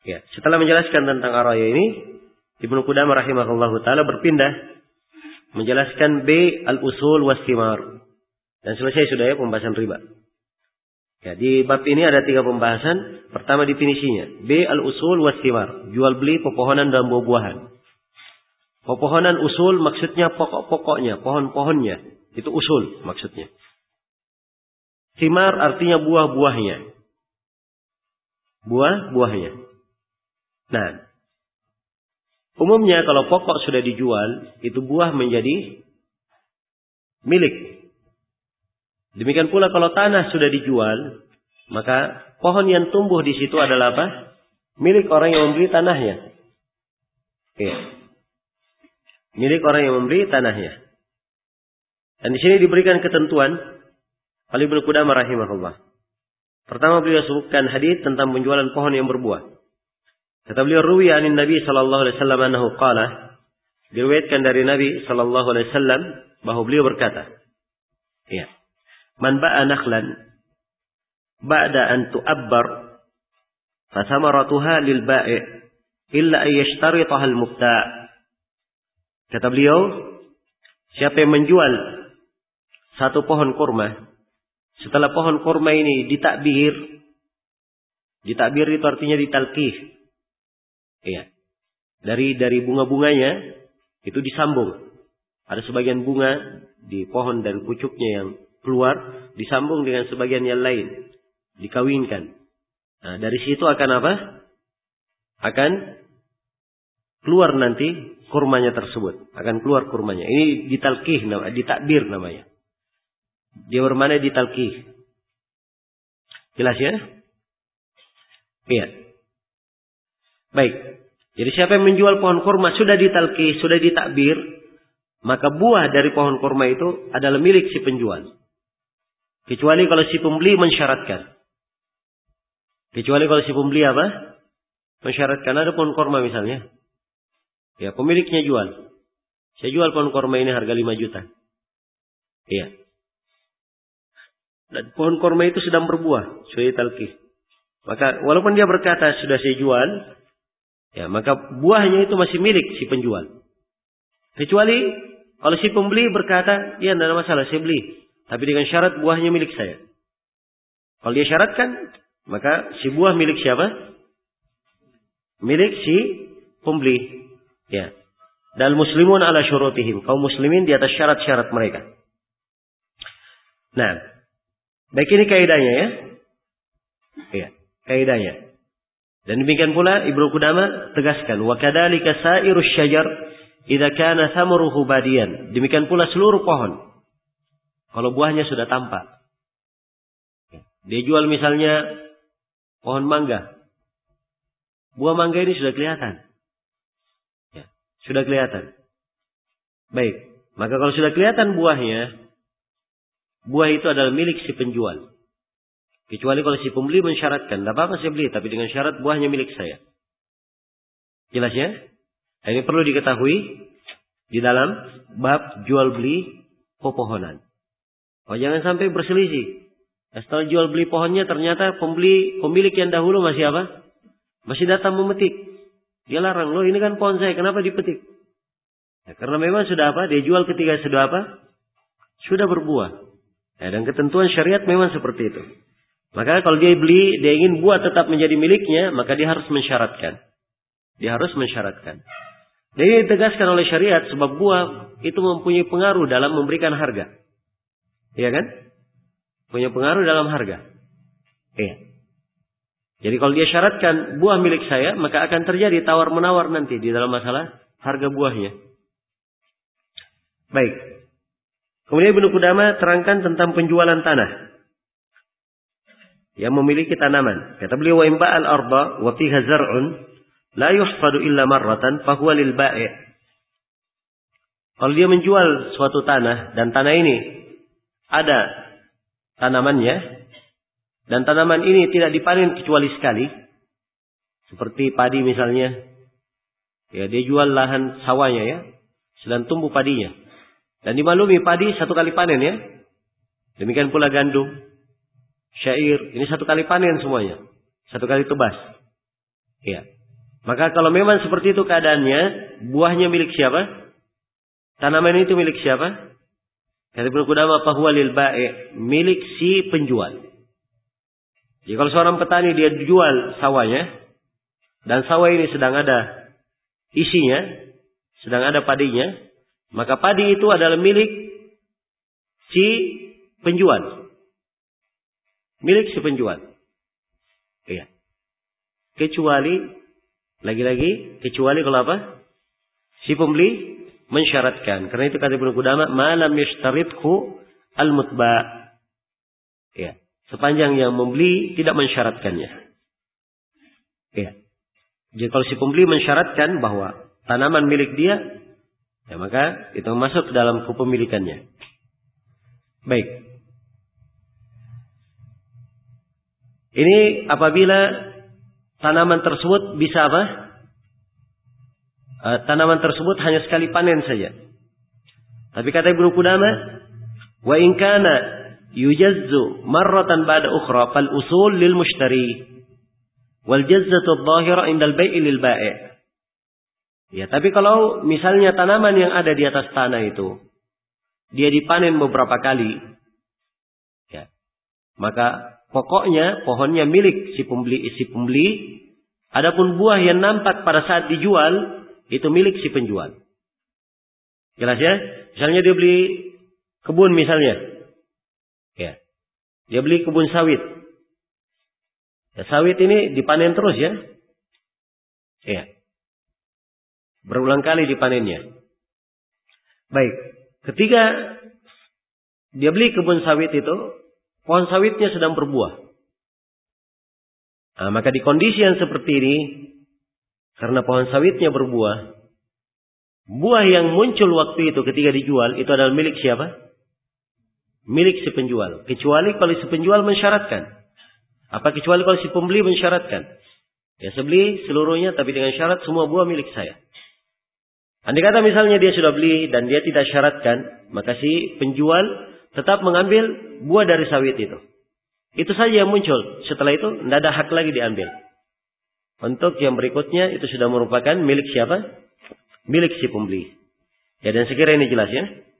Ya, setelah menjelaskan tentang araya ini, Ibnu Qudamah rahimahullahu taala berpindah menjelaskan B al-usul was-thimar. Dan selesai sudah ya pembahasan riba. Ya, di bab ini ada 3 pembahasan. Pertama definisinya, B al-usul was-thimar, jual beli pepohonan dan buah-buahan. Pepohonan usul maksudnya pokok-pokoknya, pohon-pohonnya, itu usul maksudnya. Thimar artinya buah-buahnya. Buah-buahnya. Nah, umumnya kalau pokok sudah dijual, itu buah menjadi milik. Demikian pula kalau tanah sudah dijual, maka pohon yang tumbuh di situ adalah apa? Milik orang yang membeli tanahnya. Ya. Milik orang yang membeli tanahnya. Dan di sini diberikan ketentuan oleh Ibnu Qudamah rahimahullah. Pertama beliau sebutkan hadis tentang penjualan pohon yang berbuah. Kata beliau, ruwiya anin Nabi sallallahu alaihi wasallam annahu qala, diriwayatkan dari Nabi sallallahu alaihi wasallam bahwa beliau berkata, ya, man ba'a nakhlan ba'da an tu'abbar fa thamaratuha lil ba'i' illa ay yashtaritaha al mubta'. Kata beliau, siapa yang menjual satu pohon kurma, setelah pohon kurma ini ditakbir itu artinya ditalqih. Iya. Dari bunga-bunganya itu disambung. Ada sebagian bunga di pohon dari pucuknya yang keluar disambung dengan sebagian yang lain, dikawinkan. Nah, dari situ akan apa? Akan keluar nanti kurmanya tersebut, akan keluar kurmanya. Ini ditalqih, ditakbir namanya. Dia bermakna ditalqih. Jelas ya? Iya. Baik. Jadi siapa yang menjual pohon kurma sudah ditalqih, sudah ditakbir, maka buah dari pohon kurma itu adalah milik si penjual. Kecuali kalau si pembeli mensyaratkan. Kecuali kalau si pembeli apa? Mensyaratkan, ada pohon kurma misalnya. Ya, pemiliknya jual. Saya jual pohon kurma ini harga 5 juta. Iya. Dan pohon kurma itu sedang berbuah, sudah ditalqih. Maka walaupun dia berkata sudah saya jual, ya, maka buahnya itu masih milik si penjual. Kecuali kalau si pembeli berkata, ya tidak ada masalah, saya beli. Tapi dengan syarat buahnya milik saya. Kalau dia syaratkan, maka si buah milik siapa? Milik si pembeli. Ya. Dan muslimun ala syurutihim. Kaum muslimin di atas syarat-syarat mereka. Nah, baik, ini kaidahnya ya. Ya, kaidahnya. Dan demikian pula Ibnu Qudamah tegaskan, wa kadzalika sairus syajar idza kana thamaruhu badiyan. Demikian pula seluruh pohon kalau buahnya sudah tampak. Dia jual misalnya pohon mangga. Buah mangga ini sudah kelihatan. Ya, sudah kelihatan. Baik, maka kalau sudah kelihatan buahnya, buah itu adalah milik si penjual. Kecuali kalau si pembeli mensyaratkan, tidak apa-apa saya beli, tapi dengan syarat buahnya milik saya. Jelas ya? Ini perlu diketahui di dalam bab jual beli pepohonan. Oh, jangan sampai berselisih. Setelah jual beli pohonnya ternyata pemilik yang dahulu masih apa? Masih datang memetik. Dia larang, loh ini kan pohon saya, kenapa dipetik? Ya, karena memang sudah apa? Dia jual ketika sudah apa? Sudah berbuah. Ya, dan ketentuan syariat memang seperti itu. Maka kalau dia beli, dia ingin buah tetap menjadi miliknya, maka dia harus mensyaratkan. Dia harus mensyaratkan. Dan ini ditegaskan oleh syariat sebab buah itu mempunyai pengaruh dalam memberikan harga. Iya kan? Punya pengaruh dalam harga. Iya. Jadi kalau dia syaratkan buah milik saya, maka akan terjadi tawar-menawar nanti di dalam masalah harga buahnya. Baik. Kemudian Ibnu Qudamah terangkan tentang penjualan tanah yang memiliki tanaman. Kata beliau, wa imba al-arba wa fiha zar'un la yuhfadu illa marratan fa huwa lil bai'. Kalau dia menjual suatu tanah dan tanah ini ada tanamannya dan tanaman ini tidak dipanen kecuali sekali, seperti padi misalnya. Ya, dia jual lahan sawahnya ya, sedang tumbuh padinya. Dan dimaklumi padi satu kali panen ya. Demikian pula gandum, syair, ini satu kali panen semuanya. Satu kali tebas. Ya. Maka kalau memang seperti itu keadaannya, buahnya milik siapa? Tanaman itu milik siapa? Kata Ibnu Qudamah, fahuwa lil bai', milik si penjual. Jadi kalau seorang petani dia jual sawahnya, dan sawah ini sedang ada isinya, sedang ada padinya, maka padi itu adalah milik si penjual. Milik si penjual. Iya. Kecuali, lagi-lagi, kecuali kalau apa? Si pembeli mensyaratkan. Karena itu kata Ibnu Qudamah, ma lam yashtarithu al-mutba'. Ya. Sepanjang yang membeli tidak mensyaratkannya. Ya. Jadi kalau si pembeli mensyaratkan bahwa tanaman milik dia, ya maka itu masuk dalam kepemilikannya. Baik. Ini apabila tanaman tersebut bisa apa? Tanaman tersebut hanya sekali panen saja. Tapi kata Ibnu Qudamah, wa in kana yujazzu marratan ba'da ukhra fal usul lil mushtari wal jazzatu adh-dhahira indal bai'i lil bai'. Ya, tapi kalau misalnya tanaman yang ada di atas tanah itu dia dipanen beberapa kali, ya, maka pokoknya pohonnya milik si pembeli. Adapun buah yang nampak pada saat dijual itu milik si penjual. Jelas ya? Misalnya dia beli kebun misalnya. Ya. Dia beli kebun sawit. Ya, sawit ini dipanen terus ya. Ya. Berulang kali dipanennya. Baik. Ketika dia beli kebun sawit itu, pohon sawitnya sedang berbuah. Nah, maka di kondisi yang seperti ini, karena pohon sawitnya berbuah, buah yang muncul waktu itu ketika dijual, itu adalah milik siapa? Milik si penjual. Kecuali kalau si penjual mensyaratkan. Apa kecuali kalau si pembeli mensyaratkan? Ya, saya beli seluruhnya, tapi dengan syarat semua buah milik saya. Andai kata misalnya dia sudah beli dan dia tidak syaratkan, maka si penjual tetap mengambil buah dari sawit itu. Itu saja yang muncul. Setelah itu tidak ada hak lagi diambil. Untuk yang berikutnya itu sudah merupakan milik siapa? Milik si pembeli. Ya, dan sekiranya ini jelas ya.